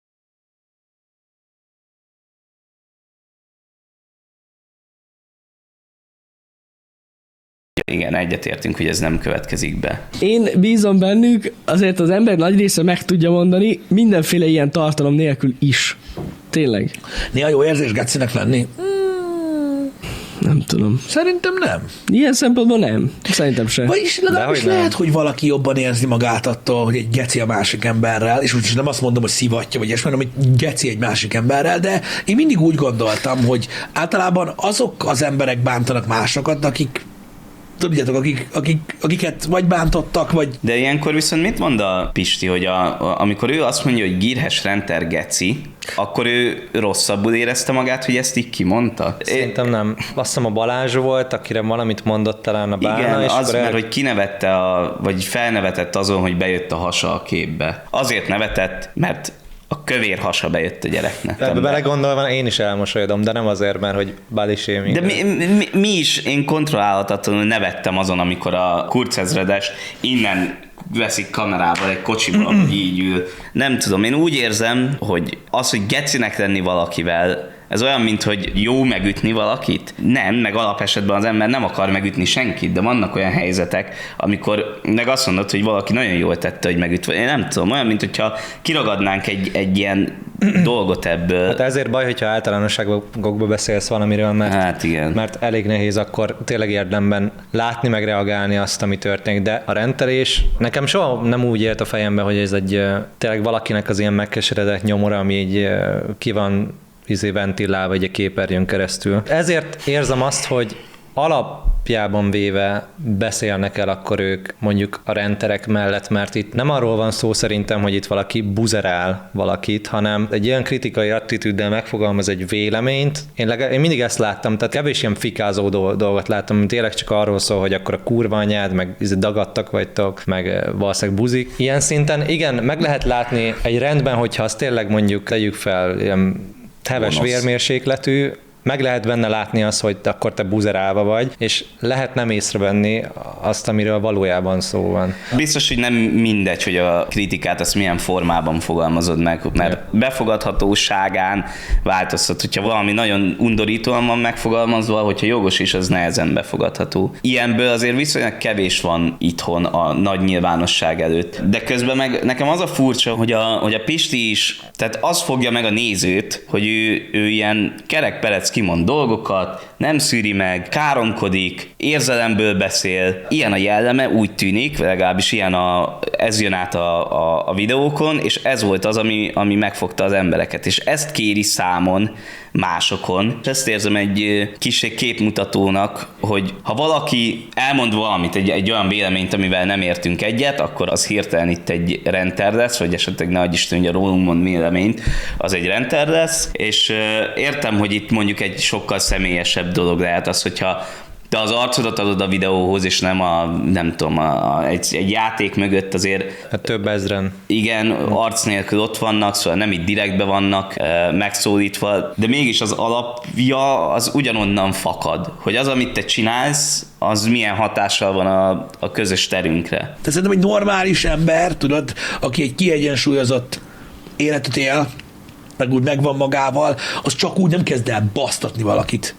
igen, egyetértünk, hogy ez nem következik be. Én bízom bennük, azért az ember nagy része meg tudja mondani, mindenféle ilyen tartalom nélkül is. Tényleg. Néha jó érzés gecinek lenni? Nem tudom. Szerintem nem. Ilyen szempontból nem. Szerintem sem. Vagyis legalábbis lehet, hogy valaki jobban érzi magát attól, hogy egy geci a másik emberrel, és úgyis nem azt mondom, hogy szivatja, vagy ezt mondom, hogy geci egy másik emberrel, de én mindig úgy gondoltam, hogy általában azok az emberek bántanak másokat, akik tudjátok, akik, akik, akiket vagy bántottak, vagy... De ilyenkor viszont mit mond a Pisti, hogy a, a, amikor ő azt mondja, hogy Girhes Renter geci, akkor ő rosszabbul érezte magát, hogy ezt így kimondta? Szerintem nem. Azt hiszem a Balázs volt, akire valamit mondott talán a Bálna. Igen, és az, el... mert hogy kinevette, a, vagy felnevetett azon, hogy bejött a hasa a képbe. Azért nevetett, mert a kövér hasa bejött a gyereknek. Ebbe belegondolva én is elmosolyodom, de nem azért, mert hogy balishaming. De mi, mi, mi is, én kontrollálatlanul nevettem azon, amikor a kurcezredes innen veszik kamerával egy kocsiból, hogy így ül. Nem tudom, én úgy érzem, hogy az, hogy gecinek lenni valakivel, ez olyan, mint hogy jó megütni valakit. Nem, meg alapesetben az ember nem akar megütni senkit, de vannak olyan helyzetek, amikor meg azt mondod, hogy valaki nagyon jól tette, hogy megütve. Én nem tudom, olyan, mint hogyha kiragadnánk egy, egy ilyen dolgot ebből. Hát ezért baj, hogyha általánosságokba beszélsz valamiről, mert, hát igen. mert elég nehéz akkor tényleg érdemben látni, meg reagálni azt, ami történik. De a rendelés nekem soha nem úgy élt a fejembe, hogy ez egy tényleg valakinek az ilyen megkeseredett nyomora, ami így ki van izé ventilálva egy képernyőn keresztül. Ezért érzem azt, hogy alapjában véve beszélnek el akkor ők mondjuk a renterek mellett, mert itt nem arról van szó szerintem, hogy itt valaki buzerál valakit, hanem egy ilyen kritikai attitűddel megfogalmaz egy véleményt. Én, legalább, én mindig ezt láttam, tehát kevés ilyen fikázó dolgot láttam, mint tényleg csak arról szól, hogy akkor a kurva anyád, meg dagadtak vagytok, meg valószínűleg buzik. Ilyen szinten igen, meg lehet látni egy rendben, hogyha azt tényleg mondjuk tegyük fel ilyen heves vérmérsékletű, meg lehet benne látni azt, hogy akkor te buzerálva vagy, és lehet nem észrevenni azt, amiről valójában szó van. Biztos, hogy nem mindegy, hogy a kritikát azt milyen formában fogalmazod meg, mert befogadhatóságán változtat, hogyha valami nagyon undorítóan van megfogalmazva, hogyha jogos is, az nehezen befogadható. Ilyenből azért viszonylag kevés van itthon a nagy nyilvánosság előtt. De közben meg nekem az a furcsa, hogy a, hogy a Pisti is, tehát az fogja meg a nézőt, hogy ő, ő ilyen kerekperec kimond dolgokat, nem szűri meg, káromkodik, érzelemből beszél. Ilyen a jelleme, úgy tűnik, legalábbis ilyen a, ez jön át a, a, a videókon, és ez volt az, ami, ami megfogta az embereket. És ezt kéri számon másokon. És ezt érzem egy kis képmutatónak, hogy ha valaki elmond valamit, egy, egy olyan véleményt, amivel nem értünk egyet, akkor az hirtelen itt egy renter lesz, vagy esetleg ne adj Isten, hogy a rólunk mond véleményt, az egy renter lesz, és értem, hogy itt mondjuk egy sokkal személyesebb dolog lehet az, hogyha de az arcodat adod a videóhoz, és nem a, nem tudom, a, a, egy, egy játék mögött azért... Hát több ezren. Igen, arc nélkül ott vannak, szóval nem itt direktbe vannak e, megszólítva, de mégis az alapja az ugyanonnan fakad, hogy az, amit te csinálsz, az milyen hatással van a, a közös terünkre. Tehát szerintem egy normális ember, tudod, aki egy kiegyensúlyozott életet él, meg úgy megvan magával, az csak úgy nem kezd el basztatni valakit.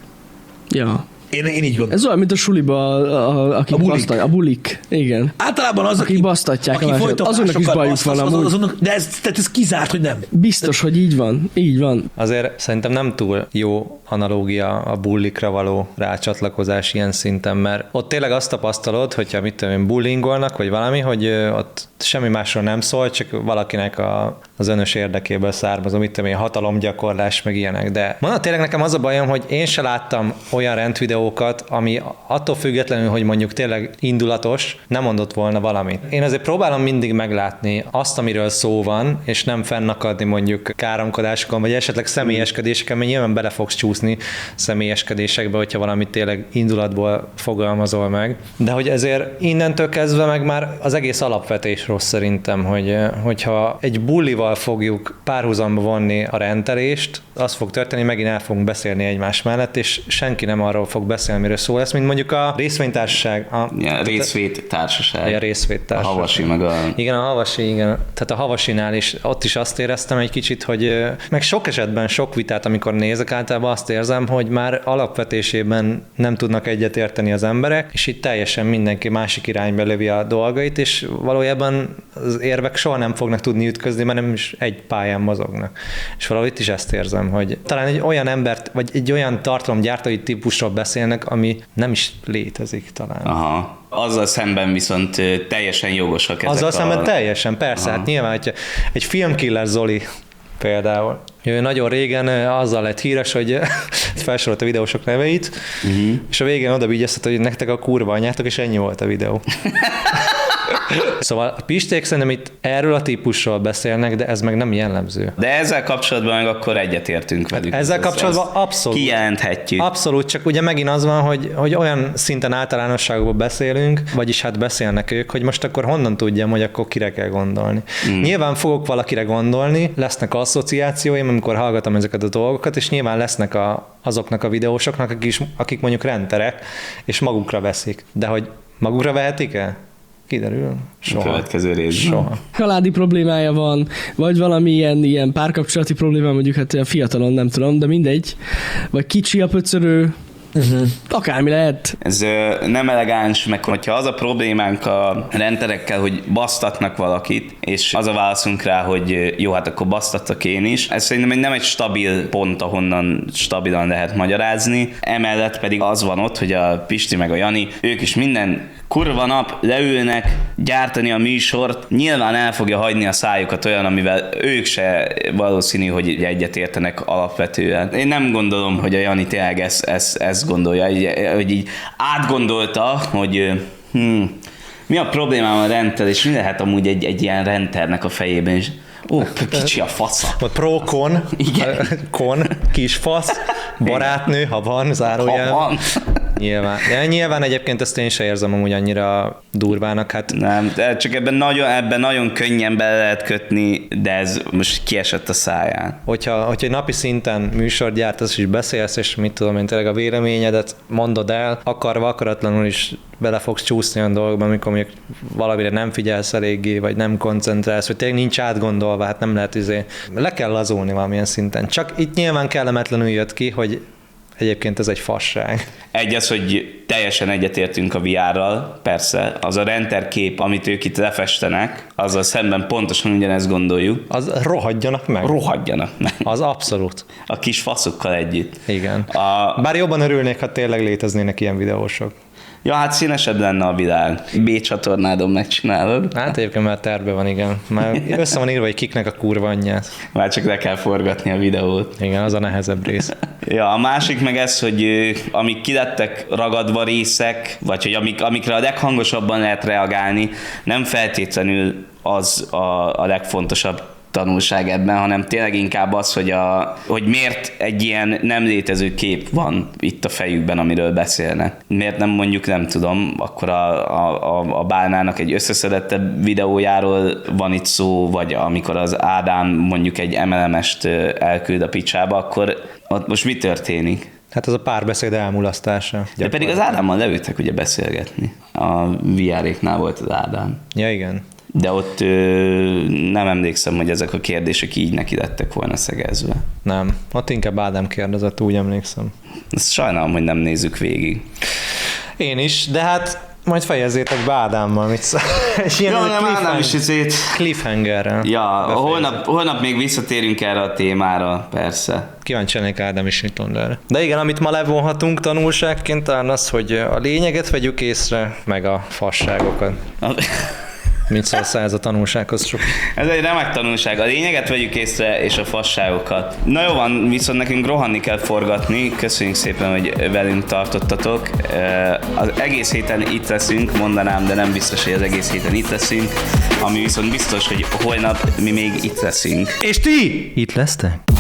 Ja. Én, én így gondolom. Ez olyan, mint a suliba, a, a, akik A bulik. basztatják. A bulik, igen. Általában az, akik basztatják aki a másikat, azonnak is bajuk van az, amúgy. az, az, de ez, tehát ez kizárt, hogy nem. Biztos, hogy így van. Így van. Azért szerintem nem túl jó analógia a bullikra való rácsatlakozás ilyen szinten, mert ott tényleg azt tapasztalod, hogyha mit tudom én, bullingolnak, vagy valami, hogy ott semmi másról nem szól, csak valakinek a, az önös érdekéből származó, mit tudom én, hatalomgyakorlás, meg ilyenek. De mondom, tényleg nekem az a bajom, hogy én se láttam olyan rendvideókat, ami attól függetlenül, hogy mondjuk tényleg indulatos, nem mondott volna valamit. Én azért próbálom mindig meglátni azt, amiről szó van, és nem fennakadni mondjuk káromkodásokon, vagy esetleg személyeskedéseken, mert nyilván bele fogsz csúszni személyeskedésekbe, hogyha valamit tényleg indulatból fogalmazol meg. De hogy ezért innentől kezdve meg már az egész alapvetés rossz szerintem, hogy hogyha egy bullival fogjuk párhuzamba vonni a rendelést, az fog történni, megint el fogunk beszélni egymás mellett, és senki nem arról fog beszélni, miről szó lesz, mint mondjuk a részvénytársaság. A, ja, részvédtársaság. A részvédtársaság. A Havasi meg a... Igen, a Havasi, igen. Tehát a Havasinál is, ott is azt éreztem egy kicsit, hogy meg sok esetben, sok vitát, amikor nézek, általában azt érzem, hogy már alapvetésében nem tudnak egyetérteni az emberek, és itt teljesen mindenki másik irányba lövi a dolgait, és valójában az érvek soha nem fognak tudni ütközni, mert nem is egy pályán mozognak. És valahogy itt is ezt érzem, hogy talán egy olyan embert, vagy egy olyan tartalomgyártói típusról beszélnek, ami nem is létezik talán. Aha. Azzal szemben viszont teljesen jogosak ezek. Azzal a... szemben teljesen, persze. Aha. Hát nyilván, hogyha egy filmkiller Zoli például. Ő nagyon régen azzal lett híres, hogy felsorolta a videósok neveit, uh-huh. és a végén oda vigyáztat, hogy nektek a kurva anyátok, és ennyi volt a videó. Szóval a pisték szerintem itt erről a típusról beszélnek, de ez meg nem jellemző. De ezzel kapcsolatban meg akkor egyetértünk velük. Ezzel ez, kapcsolatban ez abszolút. Kijelenthetjük. Abszolút, csak ugye megint az van, hogy, hogy olyan szinten általánosságban beszélünk, vagyis hát beszélnek ők, hogy most akkor honnan tudjam, hogy akkor kire kell gondolni. Mm. Nyilván fogok valakire gondolni, lesznek asszociációim, amikor hallgatom ezeket a dolgokat, és nyilván lesznek a, azoknak a videósoknak, akik, is, akik mondjuk renterek, és magukra veszik. De hogy magukra vehetik-e? Kiderül. Soha. Következő részben. Soha. Családi problémája van, vagy valami ilyen, ilyen párkapcsolati probléma, mondjuk hát olyan fiatalon nem tudom, de mindegy. Vagy kicsi a pöcörő, uh-huh. akármi lehet. Ez ö, nem elegáns, meg hogyha az a problémánk a renterekkel, hogy basztatnak valakit, és az a válaszunk rá, hogy jó, hát akkor basztattak én is. Ez szerintem nem egy stabil pont, ahonnan stabilan lehet magyarázni. Emellett pedig az van ott, hogy a Pisti meg a Jani, ők is minden kurva nap leülnek gyártani a műsort, nyilván el fogja hagyni a szájukat olyan, amivel ők se valószínű, hogy egyet értenek alapvetően. Én nem gondolom, hogy a Jani tényleg ezt, ezt, ezt gondolja, hogy így átgondolta, hogy hm, mi a problémám a rendszer, és mi lehet amúgy egy, egy ilyen renternek a fejében is. Ó, kicsi a fasza. Pro-kon, kon, kis fasz, barátnő, ha van, zárójel. Ha van. Nyilván. De nyilván egyébként ezt én se érzem amúgy annyira durvának. Hát... Nem, de csak ebben nagyon, ebben nagyon könnyen bele lehet kötni, de ez most kiesett a száján. Hogyha, hogyha egy napi szinten műsort gyártasz és beszélsz, és mit tudom én, tényleg a véleményedet mondod el, akarva, akaratlanul is bele fogsz csúszni olyan dolgokban, amikor mondjuk valamire nem figyelsz eléggé, vagy nem koncentrálsz, vagy tényleg nincs átgondolva, hát nem lehet izé. Le kell lazulni valamilyen szinten. Csak itt nyilván kellemetlenül jött ki, hogy egyébként ez egy fasság. Egy az, hogy teljesen egyetértünk a vé er-ral, persze. Az a render kép, amit ők itt lefestenek, azzal szemben pontosan ugyanezt gondoljuk. Az rohadjanak meg. Rohadjanak meg. Az abszolút. A kis faszokkal együtt. Igen. A... Bár jobban örülnék, ha tényleg léteznének ilyen videósok. Ja, hát színesebb lenne a világ. B csatornádon megcsinálod. Hát egyébként már terve van, igen. Már össze van írva, hogy kiknek a kurva anyját. Már csak le kell forgatni a videót. Igen, az a nehezebb rész. Ja, a másik meg ez, hogy ö, amik kilettek ragadva részek, vagy hogy amik, amikre a leghangosabban lehet reagálni, nem feltétlenül az a, a legfontosabb tanulság ebben, hanem tényleg inkább az, hogy, a, hogy miért egy ilyen nem létező kép van itt a fejükben, amiről beszélnek. Miért nem mondjuk, nem tudom, akkor a, a, a bálnának egy összeszedettebb videójáról van itt szó, vagy amikor az Ádám mondjuk egy em el em-est elküld a picsába, akkor ott most mi történik? Hát az a párbeszéd elmulasztása. De pedig az Ádámmal leültek ugye beszélgetni. A vé er-éknál volt az Ádám. Ja, igen. De ott ö, nem emlékszem, hogy ezek a kérdések így neki lettek volna szegezve. Nem. Ott inkább Ádám kérdezett, úgy emlékszem. Ezt sajnálom, hogy nem nézzük végig. Én is, de hát majd fejezzétek be Ádámmal, mit szól. És ilyen Ja, nem, Ádám is izét. cliffhangerrel. Ja, befejezzük. holnap, holnap még visszatérünk erre a témára, persze. Kíváncsi lennék Ádám is mit mond erre. De igen, amit ma levonhatunk tanulságként, talán az, hogy a lényeget vegyük észre, meg a fasságokat. Mint szólsz ez a tanulsághoz sok. Ez egy remek tanulság. A lényeget vegyük észre, és a fasságokat. Na jó van, viszont nekünk rohanni kell forgatni. Köszönjük szépen, hogy velünk tartottatok. Az egész héten itt leszünk, mondanám, de nem biztos, hogy az egész héten itt leszünk. Ami viszont biztos, hogy holnap mi még itt leszünk. És ti itt lesztek?